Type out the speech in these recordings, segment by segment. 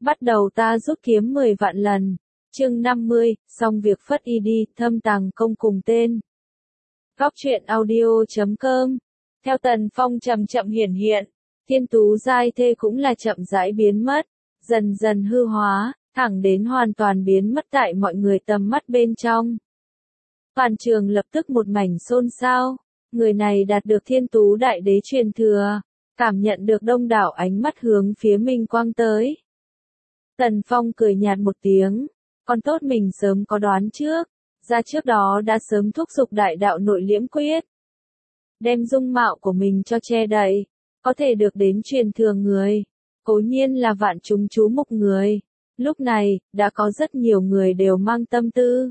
Bắt đầu ta rút kiếm 10 vạn lần. Chương 50, xong việc phất y đi, thâm tàng công cùng tên. Góc truyện audio.com. Theo Tần Phong chậm chậm hiển hiện, thiên tú giai thê cũng là chậm rãi biến mất, dần dần hư hóa, thẳng đến hoàn toàn biến mất tại mọi người tầm mắt bên trong. Toàn trường lập tức một mảnh xôn xao, người này đạt được thiên tú đại đế truyền thừa, cảm nhận được đông đảo ánh mắt hướng phía mình quang tới. Tần Phong cười nhạt một tiếng, còn tốt mình sớm có đoán trước, ra trước đó đã sớm thúc giục đại đạo nội liễm quyết. Đem dung mạo của mình cho che đậy, có thể được đến truyền thừa người, cố nhiên là vạn chúng chú mục người. Lúc này, đã có rất nhiều người đều mang tâm tư.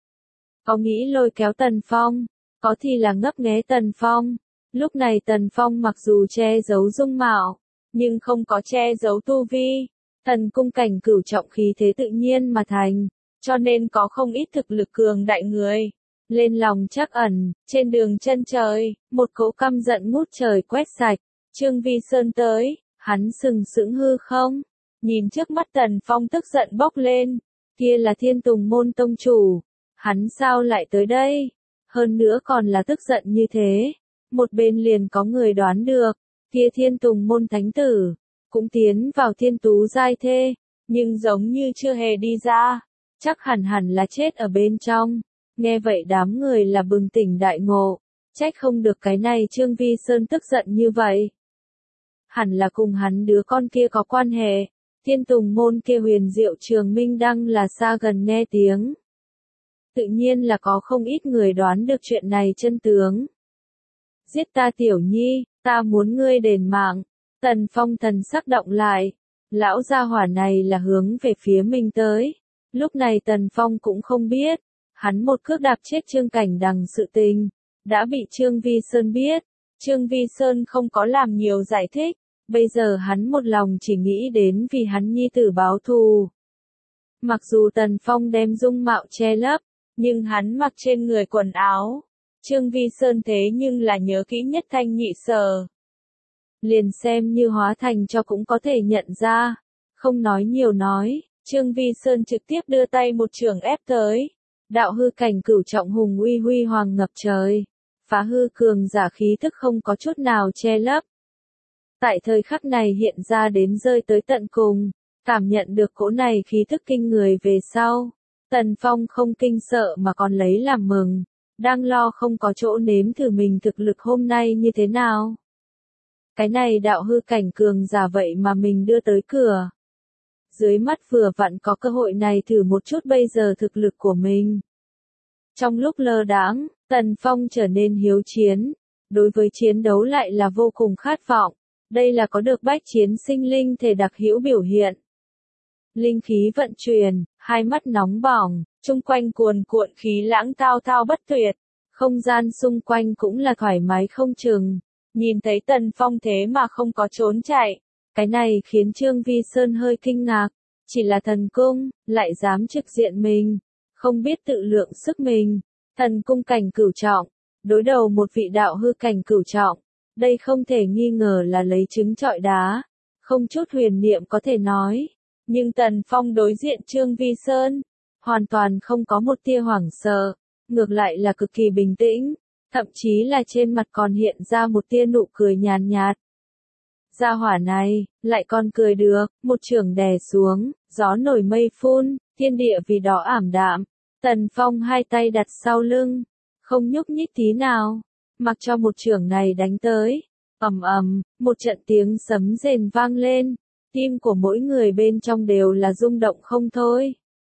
Có nghĩ lôi kéo Tần Phong, có thì là ngấp nghé Tần Phong. Lúc này Tần Phong mặc dù che giấu dung mạo, nhưng không có che giấu tu vi. Thần cung cảnh cửu trọng khí thế tự nhiên mà thành, cho nên có không ít thực lực cường đại người. Lên lòng trắc ẩn, trên đường chân trời, một cỗ căm giận ngút trời quét sạch. Trương Vi Sơn tới, hắn sừng sững hư không. Nhìn trước mắt Tần Phong tức giận bốc lên, kia là Thiên Tùng môn tông chủ, hắn sao lại tới đây? Hơn nữa còn là tức giận như thế. Một bên liền có người đoán được, kia Thiên Tùng môn thánh tử, cũng tiến vào thiên tú giai thê, nhưng giống như chưa hề đi ra, chắc hẳn là chết ở bên trong. Nghe vậy đám người là bừng tỉnh đại ngộ, trách không được cái này Trương Vi Sơn tức giận như vậy. Hẳn là cùng hắn đứa con kia có quan hệ. Thiên Tùng môn kia huyền diệu trường minh đăng là xa gần nghe tiếng. Tự nhiên là có không ít người đoán được chuyện này chân tướng. Giết ta tiểu nhi, ta muốn ngươi đền mạng. Tần Phong thần sắc động lại. Lão gia hỏa này là hướng về phía mình tới. Lúc này Tần Phong cũng không biết. Hắn một cước đạp chết Trương Cảnh Đằng sự tình. Đã bị Trương Vi Sơn biết. Trương Vi Sơn không có làm nhiều giải thích. Bây giờ hắn một lòng chỉ nghĩ đến vì hắn nhi tử báo thù. Mặc dù Tần Phong đem dung mạo che lấp, nhưng hắn mặc trên người quần áo. Trương Vi Sơn thế nhưng là nhớ kỹ nhất thanh nhị sở. Liền xem như hóa thành cho cũng có thể nhận ra. Không nói nhiều nói, Trương Vi Sơn trực tiếp đưa tay một chưởng ép tới. Đạo hư cảnh cửu trọng hùng uy huy hoàng ngập trời. Phá hư cường giả khí tức không có chút nào che lấp. Tại thời khắc này hiện ra đến rơi tới tận cùng, cảm nhận được cỗ này khí thức kinh người về sau. Tần Phong không kinh sợ mà còn lấy làm mừng, đang lo không có chỗ nếm thử mình thực lực hôm nay như thế nào. Cái này đạo hư cảnh cường giả vậy mà mình đưa tới cửa. Dưới mắt vừa vặn có cơ hội này thử một chút bây giờ thực lực của mình. Trong lúc lơ đãng, Tần Phong trở nên hiếu chiến, đối với chiến đấu lại là vô cùng khát vọng. Đây là có được bách chiến sinh linh thể đặc hữu biểu hiện. Linh khí vận chuyển, hai mắt nóng bỏng, chung quanh cuồn cuộn khí lãng thao thao bất tuyệt. Không gian xung quanh cũng là thoải mái không chừng. Nhìn thấy Tần Phong thế mà không có trốn chạy. Cái này khiến Trương Vi Sơn hơi kinh ngạc. Chỉ là thần cung, lại dám trực diện mình. Không biết tự lượng sức mình. Thần cung cảnh cửu trọng, đối đầu một vị đạo hư cảnh cửu trọng. Đây không thể nghi ngờ là lấy trứng trọi đá, không chút huyền niệm có thể nói. Nhưng Tần Phong đối diện Trương Vi Sơn, hoàn toàn không có một tia hoảng sợ, ngược lại là cực kỳ bình tĩnh, thậm chí là trên mặt còn hiện ra một tia nụ cười nhàn nhạt. Gia hỏa này, lại còn cười được, một chưởng đè xuống, gió nổi mây phun, thiên địa vì đó ảm đạm. Tần Phong hai tay đặt sau lưng, không nhúc nhích tí nào. Mặc cho một chưởng này đánh tới, ầm ầm, một trận tiếng sấm rền vang lên, tim của mỗi người bên trong đều là rung động không thôi.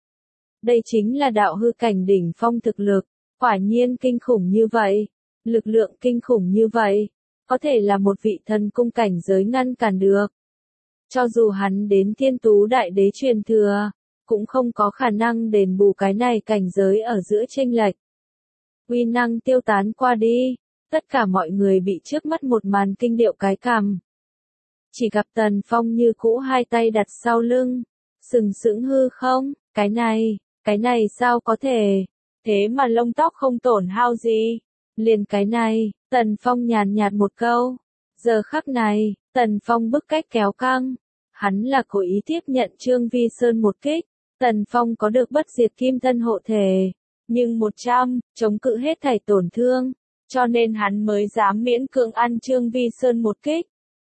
Đây chính là đạo hư cảnh đỉnh phong thực lực, quả nhiên kinh khủng như vậy, lực lượng kinh khủng như vậy, có thể là một vị thần cung cảnh giới ngăn cản được. Cho dù hắn đến thiên tú đại đế truyền thừa, cũng không có khả năng đền bù cái này cảnh giới ở giữa chênh lệch. Uy năng tiêu tán qua đi. Tất cả mọi người bị trước mắt một màn kinh điệu cái cằm. Chỉ gặp Tần Phong như cũ hai tay đặt sau lưng, sừng sững hư không, cái này sao có thể, thế mà lông tóc không tổn hao gì. Liền cái này, Tần Phong nhàn nhạt một câu. Giờ khắc này, Tần Phong bức cách kéo căng, Hắn là cố ý tiếp nhận Trương Vi Sơn một kích. Tần Phong có được bất diệt kim thân hộ thể, nhưng 100, chống cự hết thảy tổn thương, cho nên hắn mới dám miễn cưỡng ăn Trương Vi Sơn một kích.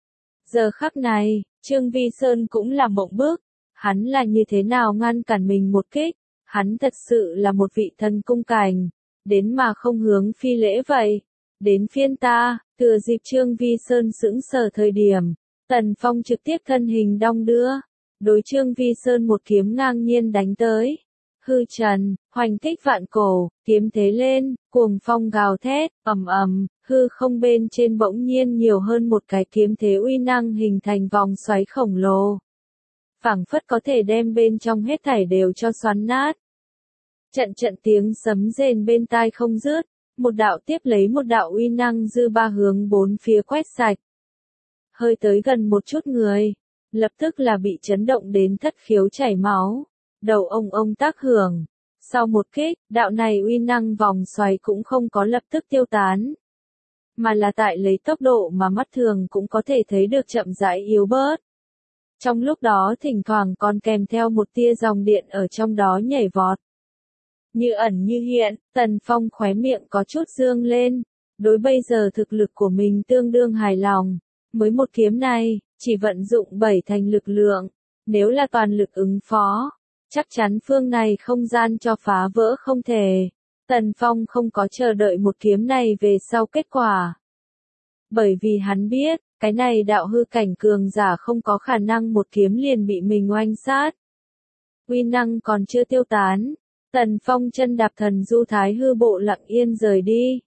Giờ khắc này, Trương Vi Sơn cũng là mộng bức, hắn là như thế nào ngăn cản mình một kích, hắn thật sự là một vị thần cung cảnh, đến mà không hướng phi lễ vậy. Đến phiên ta, thừa dịp Trương Vi Sơn sững sờ thời điểm, Tần Phong trực tiếp thân hình đong đưa, đối Trương Vi Sơn một kiếm ngang nhiên đánh tới. Hư trần, hoành kích vạn cổ, kiếm thế lên, cuồng phong gào thét, ầm ầm, hư không bên trên bỗng nhiên nhiều hơn một cái kiếm thế uy năng hình thành vòng xoáy khổng lồ. Phảng phất có thể đem bên trong hết thảy đều cho xoắn nát. Trận trận tiếng sấm rền bên tai không dứt, một đạo tiếp lấy một đạo uy năng dư ba hướng bốn phía quét sạch. Hơi tới gần một chút người, lập tức là bị chấn động đến thất khiếu chảy máu, đầu ông tác hưởng. Sau một kích, đạo này uy năng vòng xoáy cũng không có lập tức tiêu tán, mà là tại lấy tốc độ mà mắt thường cũng có thể thấy được chậm rãi yếu bớt. Trong lúc đó thỉnh thoảng còn kèm theo một tia dòng điện ở trong đó nhảy vọt. Như ẩn như hiện, Tần Phong khóe miệng có chút dương lên, đối bây giờ thực lực của mình tương đương hài lòng. Mới một kiếm này, chỉ vận dụng 7 thành lực lượng, nếu là toàn lực ứng phó, chắc chắn phương này không gian cho phá vỡ không thể. Tần Phong không có chờ đợi một kiếm này về sau kết quả. Bởi vì hắn biết, cái này đạo hư cảnh cường giả không có khả năng một kiếm liền bị mình oanh sát. Uy năng còn chưa tiêu tán, Tần Phong chân đạp thần du thái hư bộ lặng yên rời đi.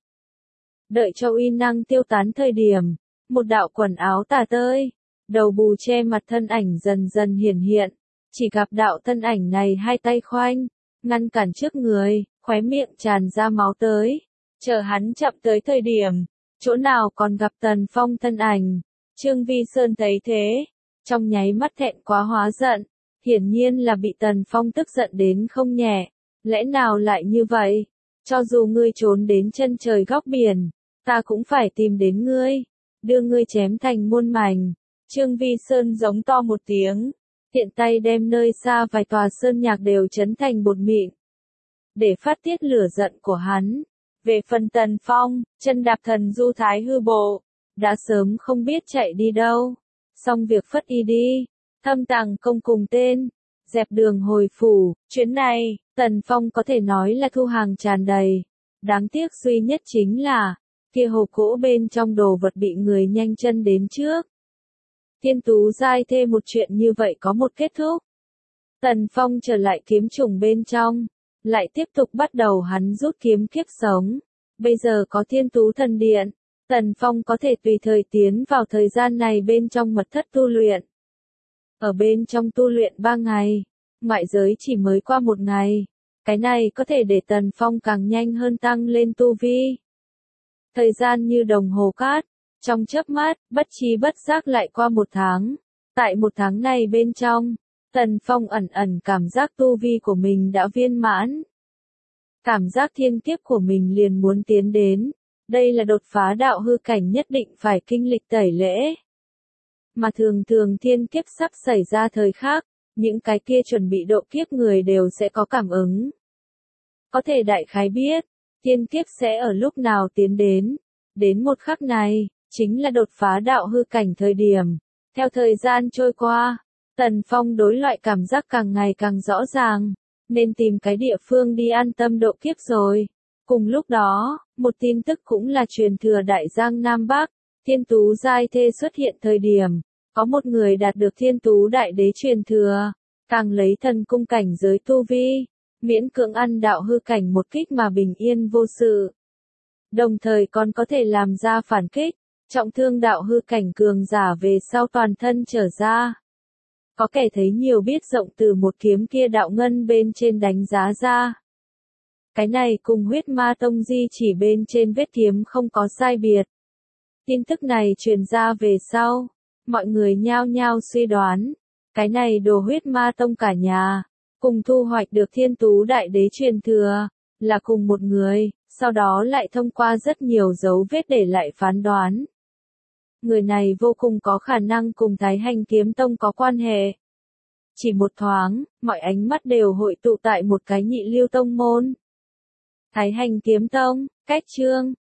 Đợi cho uy năng tiêu tán thời điểm, một đạo quần áo tà tơi, đầu bù che mặt thân ảnh dần dần hiển hiện, chỉ gặp đạo thân ảnh này hai tay khoanh, ngăn cản trước người, khóe miệng tràn ra máu tới. Chờ hắn chậm tới thời điểm, chỗ nào còn gặp Tần Phong thân ảnh. Trương Vi Sơn thấy thế, trong nháy mắt thẹn quá hóa giận, hiển nhiên là bị Tần Phong tức giận đến không nhẹ. Lẽ nào lại như vậy? Cho dù ngươi trốn đến chân trời góc biển, ta cũng phải tìm đến ngươi, đưa ngươi chém thành muôn mảnh. Trương Vi Sơn giống to một tiếng, tiện tay đem nơi xa vài tòa sơn nhạc đều chấn thành bột mịn, để phát tiết lửa giận của hắn. Về phần Tần Phong, chân đạp thần du thái hư bộ, đã sớm không biết chạy đi đâu. Xong việc phất y đi, thâm tàng công cùng tên, dẹp đường hồi phủ. Chuyến này, Tần Phong có thể nói là thu hàng tràn đầy. Đáng tiếc duy nhất chính là, kia hộp gỗ bên trong đồ vật bị người nhanh chân đến trước. Thiên Tú giai thêm một chuyện như vậy có một kết thúc. Tần Phong trở lại kiếm trùng bên trong, lại tiếp tục bắt đầu hắn rút kiếm kiếp sống. Bây giờ có Thiên Tú thần điện, Tần Phong có thể tùy thời tiến vào thời gian này bên trong mật thất tu luyện. Ở bên trong tu luyện 3 ngày, ngoại giới chỉ mới qua 1 ngày. Cái này có thể để Tần Phong càng nhanh hơn tăng lên tu vi. Thời gian như đồng hồ cát, trong chớp mắt, bất chi bất giác lại qua 1 tháng. Tại 1 tháng này bên trong, Tần Phong ẩn ẩn cảm giác tu vi của mình đã viên mãn. Cảm giác thiên kiếp của mình liền muốn tiến đến. Đây là đột phá đạo hư cảnh nhất định phải kinh lịch tẩy lễ. Mà thường thường thiên kiếp sắp xảy ra thời khắc, những cái kia chuẩn bị độ kiếp người đều sẽ có cảm ứng. Có thể đại khái biết, thiên kiếp sẽ ở lúc nào tiến đến. Đến một khắc này, chính là đột phá đạo hư cảnh thời điểm. Theo thời gian trôi qua, Tần Phong đối loại cảm giác càng ngày càng rõ ràng, nên tìm cái địa phương đi an tâm độ kiếp rồi. Cùng lúc đó, một tin tức cũng là truyền thừa Đại Giang Nam Bắc, Thiên Tú giai thê xuất hiện thời điểm, có một người đạt được Thiên Tú đại đế truyền thừa, càng lấy thần cung cảnh giới tu vi, miễn cưỡng ăn đạo hư cảnh một kích mà bình yên vô sự. Đồng thời còn có thể làm ra phản kích, trọng thương đạo hư cảnh cường giả về sau toàn thân trở ra. Có kẻ thấy nhiều biết rộng từ một kiếm kia đạo ngân bên trên đánh giá ra. Cái này cùng huyết ma tông di chỉ bên trên vết kiếm không có sai biệt. Tin tức này truyền ra về sau, mọi người nhao nhao suy đoán, cái này đồ huyết ma tông cả nhà, cùng thu hoạch được Thiên Tú đại đế truyền thừa, là cùng một người, sau đó lại thông qua rất nhiều dấu vết để lại phán đoán. người này vô cùng có khả năng cùng Thái Hành Kiếm Tông có quan hệ. Chỉ một thoáng, mọi ánh mắt đều hội tụ tại một cái Nhị Lưu tông môn. Thái Hành Kiếm Tông, cách chương